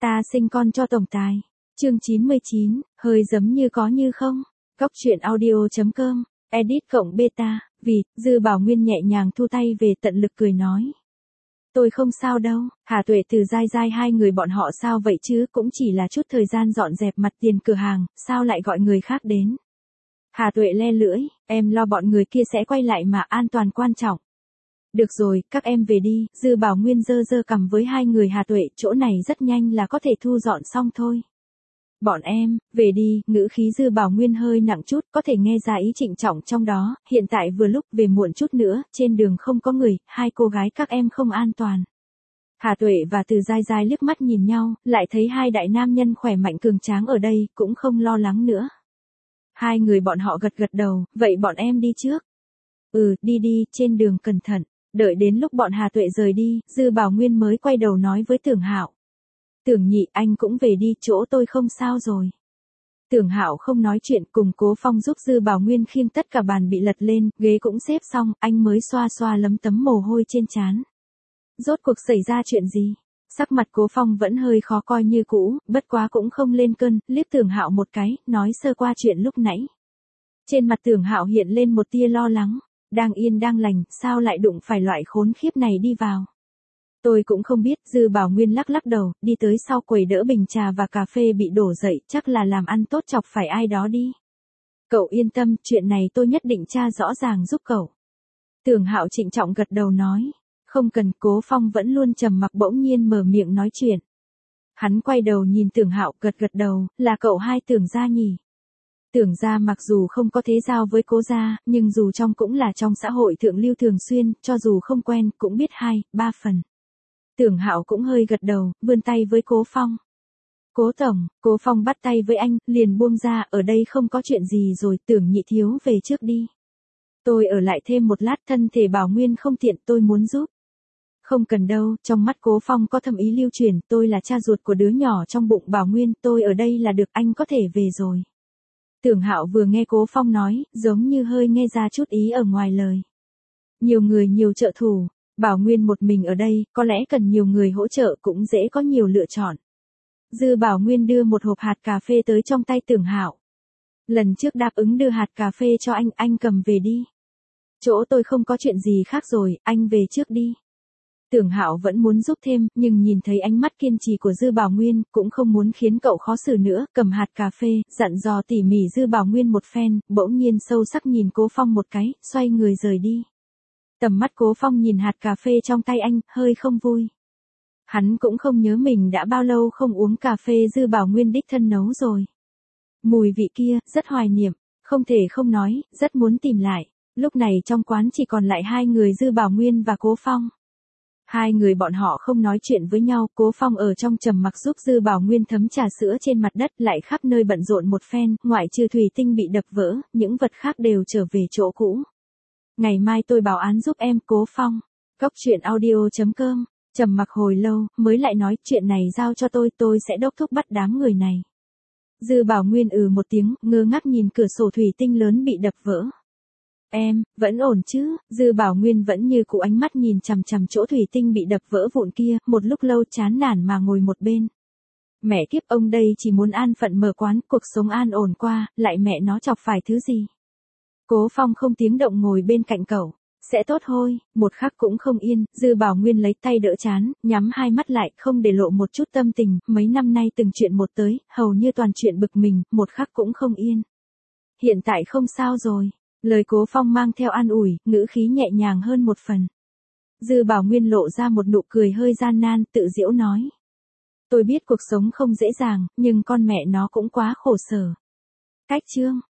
Ta sinh con cho tổng tài. Chương 99, hơi giấm như có như không. Góc truyện audio.com, edit cộng beta, vì, Dư Bảo Nguyên nhẹ nhàng thu tay về tận lực cười nói. Tôi không sao đâu, Hà Tuệ Từ Giai Giai hai người bọn họ sao vậy chứ, cũng chỉ là chút thời gian dọn dẹp mặt tiền cửa hàng, sao lại gọi người khác đến. Hà Tuệ le lưỡi, em lo bọn người kia sẽ quay lại mà, an toàn quan trọng. Được rồi, các em về đi, Dư Bảo Nguyên giơ giơ cằm với hai người Hà Tuệ, chỗ này rất nhanh là có thể thu dọn xong thôi. Bọn em, về đi, ngữ khí Dư Bảo Nguyên hơi nặng chút, có thể nghe ra ý trịnh trọng trong đó, hiện tại vừa lúc về muộn chút nữa, trên đường không có người, hai cô gái các em không an toàn. Hà Tuệ và Từ Giai Giai liếc mắt nhìn nhau, lại thấy hai đại nam nhân khỏe mạnh cường tráng ở đây, cũng không lo lắng nữa. Hai người bọn họ gật gật đầu, vậy bọn em đi trước. Đi đi, trên đường cẩn thận. Đợi đến lúc bọn Hà Tuệ rời đi, Dư Bảo Nguyên mới quay đầu nói với Tưởng Hạo. Tưởng nhị, anh cũng về đi, chỗ tôi không sao rồi. Tưởng Hạo không nói chuyện, cùng Cố Phong giúp Dư Bảo Nguyên khiêng tất cả bàn bị lật lên, ghế cũng xếp xong, anh mới xoa xoa lấm tấm mồ hôi trên trán. Rốt cuộc xảy ra chuyện gì? Sắc mặt Cố Phong vẫn hơi khó coi như cũ, bất quá cũng không lên cơn, liếc Tưởng Hạo một cái, nói sơ qua chuyện lúc nãy. Trên mặt Tưởng Hạo hiện lên một tia lo lắng. Đang yên đang lành, sao lại đụng phải loại khốn khiếp này đi vào. Tôi cũng không biết, Dư Bảo Nguyên lắc lắc đầu, đi tới sau quầy đỡ bình trà và cà phê bị đổ dậy, chắc là làm ăn tốt chọc phải ai đó đi. Cậu yên tâm, chuyện này tôi nhất định tra rõ ràng giúp cậu. Tưởng Hạo trịnh trọng gật đầu nói, không cần. Cố Phong vẫn luôn trầm mặc bỗng nhiên mở miệng nói chuyện. Hắn quay đầu nhìn Tưởng Hạo gật gật đầu, là cậu hai Tưởng gia nhỉ. Tưởng gia mặc dù không có thế giao với Cố gia, nhưng dù trong cũng là trong xã hội thượng lưu thường xuyên, cho dù không quen, cũng biết 2-3 phần. Tưởng Hạo cũng hơi gật đầu, vươn tay với Cố Phong. Cố tổng, Cố Phong bắt tay với anh, liền buông ra, ở đây không có chuyện gì rồi, Tưởng nhị thiếu về trước đi. Tôi ở lại thêm một lát, thân thể Bảo Nguyên không tiện, tôi muốn giúp. Không cần đâu, trong mắt Cố Phong có thâm ý lưu truyền, tôi là cha ruột của đứa nhỏ trong bụng Bảo Nguyên, tôi ở đây là được, anh có thể về rồi. Tưởng Hạo vừa nghe Cố Phong nói, giống như hơi nghe ra chút ý ở ngoài lời. Nhiều người nhiều trợ thủ, Bảo Nguyên một mình ở đây, có lẽ cần nhiều người hỗ trợ cũng dễ có nhiều lựa chọn. Dư Bảo Nguyên đưa một hộp hạt cà phê tới trong tay Tưởng Hạo. Lần trước đáp ứng đưa hạt cà phê cho anh cầm về đi. Chỗ tôi không có chuyện gì khác rồi, anh về trước đi. Tưởng Hạo vẫn muốn giúp thêm, nhưng nhìn thấy ánh mắt kiên trì của Dư Bảo Nguyên, cũng không muốn khiến cậu khó xử nữa, cầm hạt cà phê, dặn dò tỉ mỉ Dư Bảo Nguyên một phen, bỗng nhiên sâu sắc nhìn Cố Phong một cái, xoay người rời đi. Tầm mắt Cố Phong nhìn hạt cà phê trong tay anh, hơi không vui. Hắn cũng không nhớ mình đã bao lâu không uống cà phê Dư Bảo Nguyên đích thân nấu rồi. Mùi vị kia, rất hoài niệm, không thể không nói, rất muốn tìm lại. Lúc này trong quán chỉ còn lại hai người Dư Bảo Nguyên và Cố Phong. Hai người bọn họ không nói chuyện với nhau, Cố Phong ở trong trầm mặc giúp Dư Bảo Nguyên thấm trà sữa trên mặt đất, lại khắp nơi bận rộn một phen, ngoại trừ thủy tinh bị đập vỡ, những vật khác đều trở về chỗ cũ. Ngày mai tôi báo án giúp em, Cố Phong. Góc truyện audio.com, trầm mặc hồi lâu, mới lại nói, chuyện này giao cho tôi sẽ đốc thúc bắt đám người này. Dư Bảo Nguyên một tiếng, ngơ ngác nhìn cửa sổ thủy tinh lớn bị đập vỡ. Em, vẫn ổn chứ? Dư Bảo Nguyên vẫn như cũ ánh mắt nhìn chằm chằm chỗ thủy tinh bị đập vỡ vụn kia, một lúc lâu chán nản mà ngồi một bên. Mẹ kiếp, ông đây chỉ muốn an phận mở quán, cuộc sống an ổn qua, lại mẹ nó chọc phải thứ gì? Cố Phong không tiếng động ngồi bên cạnh cậu. Sẽ tốt thôi, một khắc cũng không yên, Dư Bảo Nguyên lấy tay đỡ chán, nhắm hai mắt lại, không để lộ một chút tâm tình, mấy năm nay từng chuyện một tới, hầu như toàn chuyện bực mình, một khắc cũng không yên. Hiện tại không sao rồi. Lời Cố Phong mang theo an ủi, ngữ khí nhẹ nhàng hơn một phần. Dư Bảo Nguyên lộ ra một nụ cười hơi gian nan, tự giễu nói. Tôi biết cuộc sống không dễ dàng, nhưng con mẹ nó cũng quá khổ sở. Cách chương.